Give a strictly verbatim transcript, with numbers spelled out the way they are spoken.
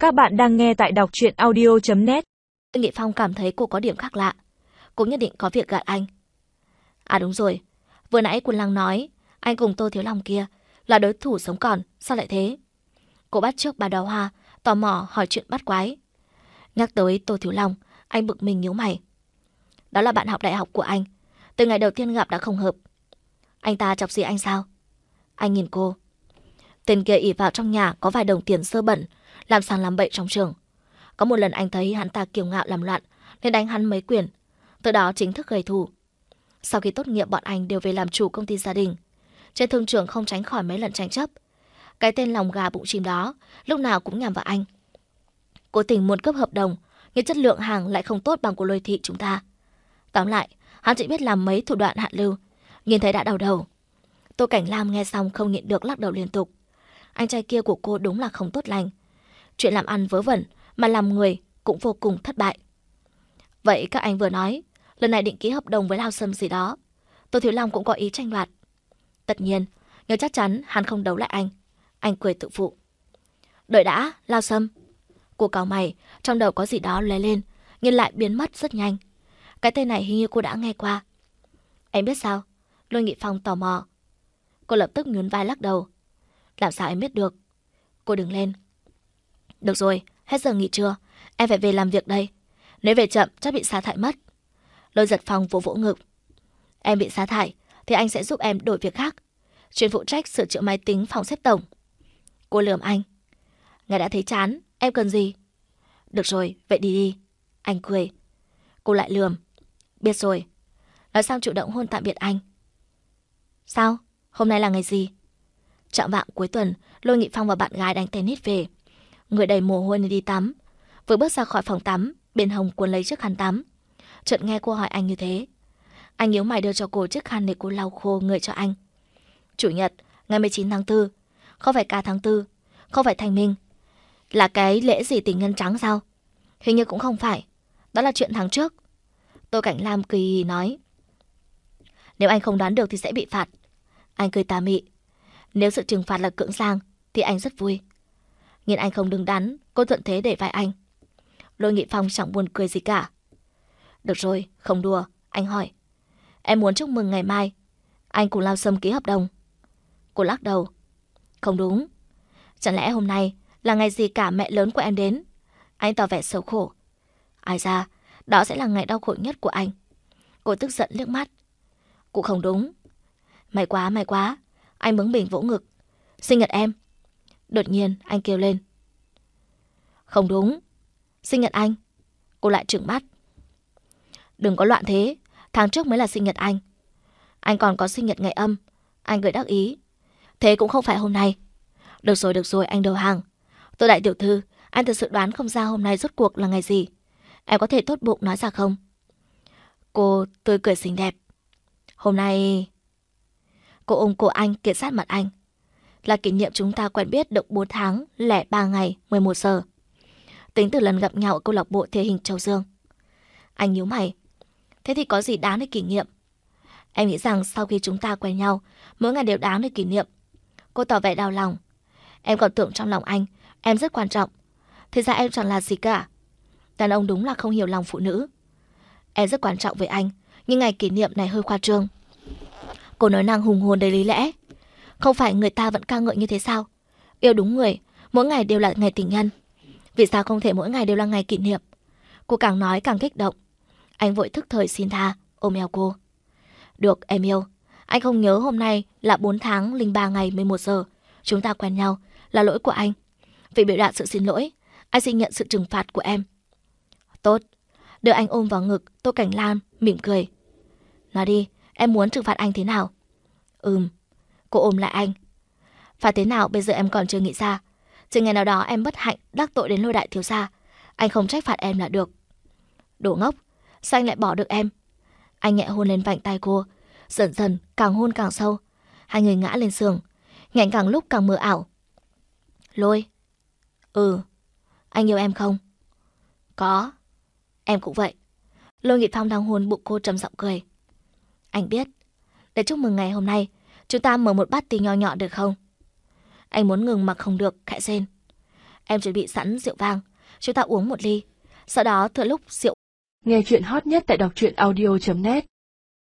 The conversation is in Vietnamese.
Các bạn đang nghe tại đọc truyện audio chấm net. Nghị Phong cảm thấy cô có điểm khác lạ. Cô nhất định có việc gạt anh. À đúng rồi, vừa nãy Quân Lăng nói anh cùng Tô Thiếu Long kia là đối thủ sống còn, sao lại thế? Cô bắt trước bà Đào Hoa, tò mò hỏi chuyện bắt quái. Nhắc tới Tô Thiếu Long, anh bực mình nhíu mày. Đó là bạn học đại học của anh, từ ngày đầu tiên gặp đã không hợp. Anh ta chọc gì anh sao? Anh nhìn cô. Tên kia ỷ vào trong nhà có vài đồng tiền sơ bẩn, làm sàng làm bậy trong trường. Có một lần anh thấy hắn ta kiêu ngạo làm loạn nên đánh hắn mấy quyền, từ đó chính thức gây thù. Sau khi tốt nghiệp bọn anh đều về làm chủ công ty gia đình. Trên thương trường không tránh khỏi mấy lần tranh chấp. Cái tên lòng gà bụng chim đó lúc nào cũng nhằm vào anh. Cố tình muốn cấp hợp đồng, nhưng chất lượng hàng lại không tốt bằng của Lôi Thị chúng ta. Tóm lại, hắn chỉ biết làm mấy thủ đoạn hạ lưu, nhìn thấy đã đau đầu. Tô Cảnh Lam nghe xong không nhịn được lắc đầu liên tục. Anh trai kia của cô đúng là không tốt lành. Chuyện làm ăn vớ vẩn mà làm người cũng vô cùng thất bại. Vậy các anh vừa nói lần này định ký hợp đồng với Lao Sâm gì đó, Tô Thiếu Long cũng có ý tranh đoạt. Tất nhiên, nhưng chắc chắn hắn không đấu lại anh. Anh cười tự phụ. Đợi đã, Lao Sâm. Cô cau mày, trong đầu có gì đó lóe lên, nhưng lại biến mất rất nhanh. Cái tên này hình như cô đã nghe qua. Em biết sao? Lôi Nghị Phong tò mò. Cô lập tức nhún vai lắc đầu. Làm sao em biết được? Cô đứng lên. Được rồi, hết giờ nghỉ trưa, em phải về làm việc đây. Nếu về chậm chắc bị sa thải mất. Lôi Giật Phong vỗ vỗ ngực. Em bị sa thải thì anh sẽ giúp em đổi việc khác, chuyên phụ trách sửa chữa máy tính phòng xếp tổng. Cô lườm anh. Ngài đã thấy chán, em cần gì? Được rồi, vậy đi đi. Anh cười. Cô lại lườm. Biết rồi. Nói xong chủ động hôn tạm biệt anh. Sao? Hôm nay là ngày gì? Chạng vạng cuối tuần, Lôi Nghị Phong và bạn gái đánh tennis về. Người đầy mồ hôi nên đi tắm. Vừa bước ra khỏi phòng tắm, bên hông cuốn lấy chiếc khăn tắm. Chợt nghe cô hỏi anh như thế. Anh nhíu mày đưa cho cô chiếc khăn để cô lau khô người cho anh. Chủ nhật, ngày mười chín tháng tư. Không phải ca tháng tư, không phải thanh minh. Là cái lễ gì tình nhân trắng sao? Hình như cũng không phải. Đó là chuyện tháng trước. Tô Cảnh Lam cười nói. Nếu anh không đoán được thì sẽ bị phạt. Anh cười tà mị. Nếu sự trừng phạt là cưỡng gian thì anh rất vui. Nhìn anh không đứng đắn, cô thuận thế để vai anh. Lôi Nghị Phong chẳng buồn cười gì cả. Được rồi, không đùa. Anh hỏi. Em muốn chúc mừng ngày mai anh cùng Lao Sâm ký hợp đồng. Cô lắc đầu. Không đúng. Chẳng lẽ hôm nay là ngày gì cả mẹ lớn của em đến? Anh tỏ vẻ xấu khổ. Ai ra, đó sẽ là ngày đau khổ nhất của anh. Cô tức giận liếc mắt. Cũng không đúng. May quá, may quá. Anh bướng bỉnh vỗ ngực. Sinh nhật em. Đột nhiên anh kêu lên. Không đúng. Sinh nhật anh. Cô lại trừng mắt. Đừng có loạn thế. Tháng trước mới là sinh nhật anh. Anh còn có sinh nhật ngày âm. Anh cười đắc ý. Thế cũng không phải hôm nay. Được rồi, được rồi, anh đầu hàng. Tôi đại tiểu thư, anh thực sự đoán không ra hôm nay rốt cuộc là ngày gì. Em có thể tốt bụng nói ra không? Cô tươi cười xinh đẹp. Hôm nay... Cô ôm cổ anh kiệt sát mặt anh. Là kỷ niệm chúng ta quen biết được bốn tháng lẻ ba ngày mười một giờ. Tính từ lần gặp nhau ở câu lạc bộ thể hình Châu Dương. Anh nhíu mày. Thế thì có gì đáng để kỷ niệm? Em nghĩ rằng sau khi chúng ta quen nhau, mỗi ngày đều đáng để kỷ niệm. Cô tỏ vẻ đau lòng. Em còn tưởng trong lòng anh em rất quan trọng. Thế ra em chẳng là gì cả. Đàn ông đúng là không hiểu lòng phụ nữ. Em rất quan trọng với anh, nhưng ngày kỷ niệm này hơi khoa trương. Cô nói năng hùng hồn đầy lý lẽ. Không phải người ta vẫn ca ngợi như thế sao? Yêu đúng người, mỗi ngày đều là ngày tình nhân. Vì sao không thể mỗi ngày đều là ngày kỷ niệm? Cô càng nói càng kích động. Anh vội thức thời xin tha, ôm eo cô. Được, em yêu. Anh không nhớ hôm nay là bốn tháng linh ba ngày mười một giờ. Chúng ta quen nhau, là lỗi của anh. Vì biểu đạt sự xin lỗi, anh xin nhận sự trừng phạt của em. Tốt. Đưa anh ôm vào ngực, Tô Cảnh Lam mỉm cười. Nói đi, em muốn trừng phạt anh thế nào? Ừm. Cô ôm lại anh. Và thế nào bây giờ em còn chưa nghĩ ra. Chỉ ngày nào đó em bất hạnh đắc tội đến Lôi đại thiếu gia, anh không trách phạt em là được. Đồ ngốc, sao anh lại bỏ được em? Anh nhẹ hôn lên vành tay cô. Dần dần càng hôn càng sâu. Hai người ngã lên giường. Nhảnh càng lúc càng mờ ảo. Lôi. Ừ. Anh yêu em không? Có. Em cũng vậy. Lôi Nghị Phong đang hôn bụng cô trầm giọng cười. Anh biết. Để chúc mừng ngày hôm nay, chúng ta mở một party nho nhỏ được không? Anh muốn ngừng mà không được, khẽ rên. Em chuẩn bị sẵn rượu vang, chúng ta uống một ly. Sau đó thừa lúc rượu. Nghe chuyện hot nhất tại đọc truyện audio chấm net